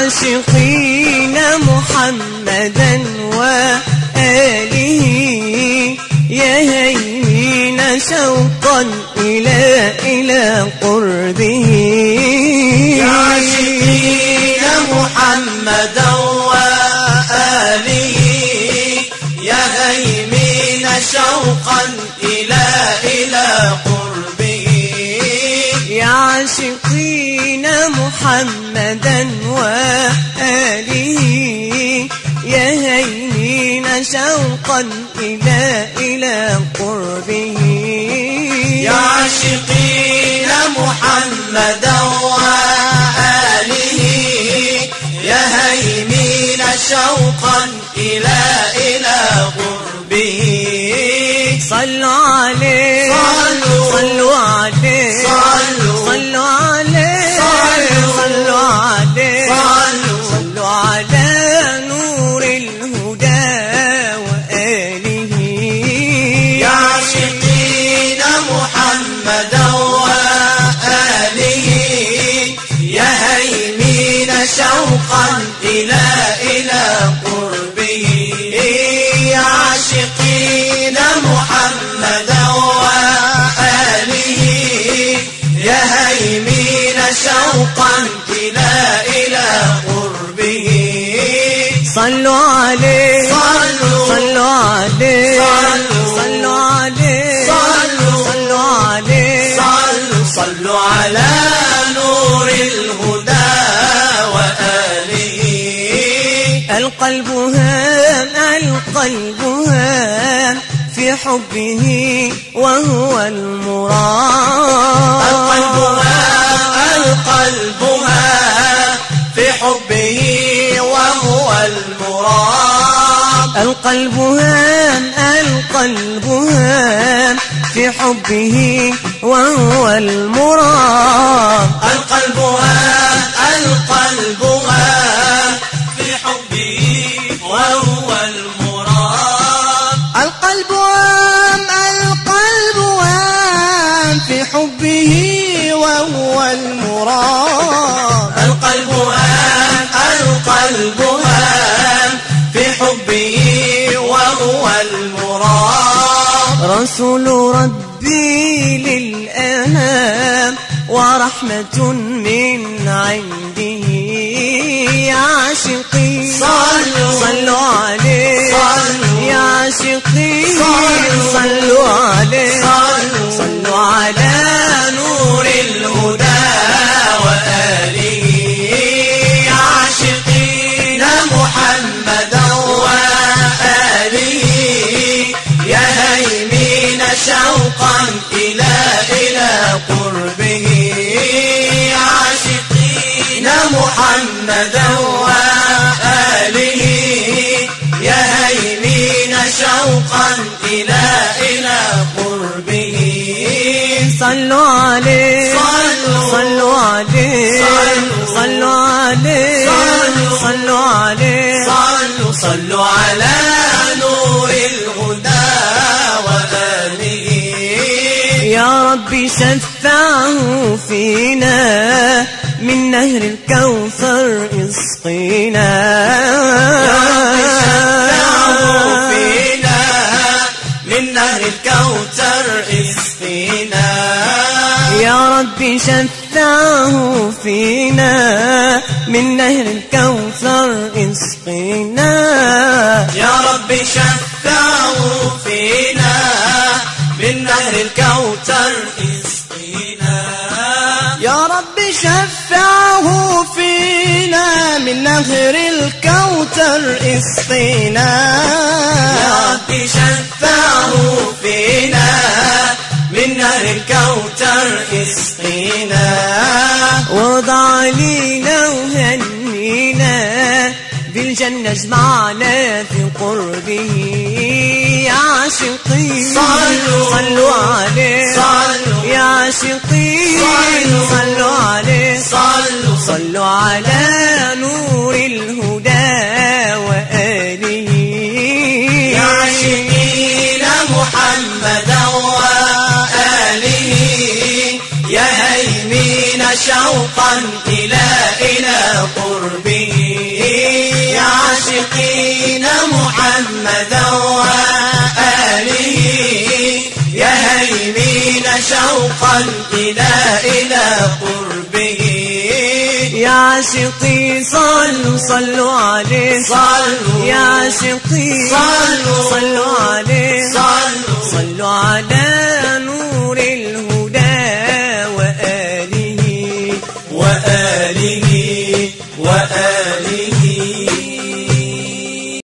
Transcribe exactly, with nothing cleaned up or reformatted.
عاشقين محمدا وآله يا هيمين شوقا إلى إلى قربه يا عاشقين محمدا وآله يا هيمين شوقا إلى إلى قربه يا عاشقين محمدا وآله يا هيمين شوقا إلى إلى قربه يا عاشقين محمدا وآله يا هيمين شوقا إلى إلى قربه صلوا عليه صلوا صلوا عليه صلوا صلوا عليه صلوا صلوا عليه صلوا صلوا على نور الهدى وآله يا عاشقين محمدا وآله يا هيمين شوقا إلى إلى قربه يا عاشقين محمدا وآله يا هيمين شوقا إلى إلى قربه صلوا عليه صلوا صلوا عليه صلوا صلوا عليه صلوا صلوا عليه صلوا صلوا على نور الهدى وآله القلب هام القلب هام في حبه وهو المراد القلب هام القلب هام في حبه وهو المراد القلب هام القلب هام في حبه وهو المراد القلب هام القلب هام في حبه وهو المراد القلب هام القلب هام في حبه وهو المراد القلب هام القلب هام في حبه وهو المراد رسول ربي للأنام ورحمة من عنده يا عاشقين صلوا صلوا عليه صلوا يا عاشقين صلوا صلوا عليه صلوا صلوا على نور الهدى وآله يا عاشقين محمدا وآله يا هيمين شوقا إلى إلى قربه يا عاشقين محمدا وآله يا هيمين شوقا إلى إلى قربه صلوا عليه صلوا صلوا عليه صلوا صلوا عليه صلوا صلوا عليه صلوا صلوا على نور الهدى وآله يا ربي شفعه فينا من نهر الكوثر اسقينا يا رب شفعه فينا من نهر الكوثر اسقينا يا ربي شفعه فينا من نهر الكوثر اسقينا يا رب شفعه فينا من نهر الكوثر اسقينا يا رب شفعه فينا من نهر الكوثر اسقينا يا رب شفعه فينا من نهر الكوثر اسقينا وضع علينا وهنينا بالجنة اجمعنا في قربه يا عاشقين صلوا صلوا عليه صلوا يا عاشقين صلوا صلوا عليه صلوا صلوا على نور الهدى وآله يا عاشقين محمدا وآله يا هيمين شوقا إلى إلى قربه محمدا وآله يا هيمين شوقا إلى إلى قربه يا عاشقي صلوا صلوا عليه صلوا يا عاشقي صلوا صلوا عليه صلوا صلوا على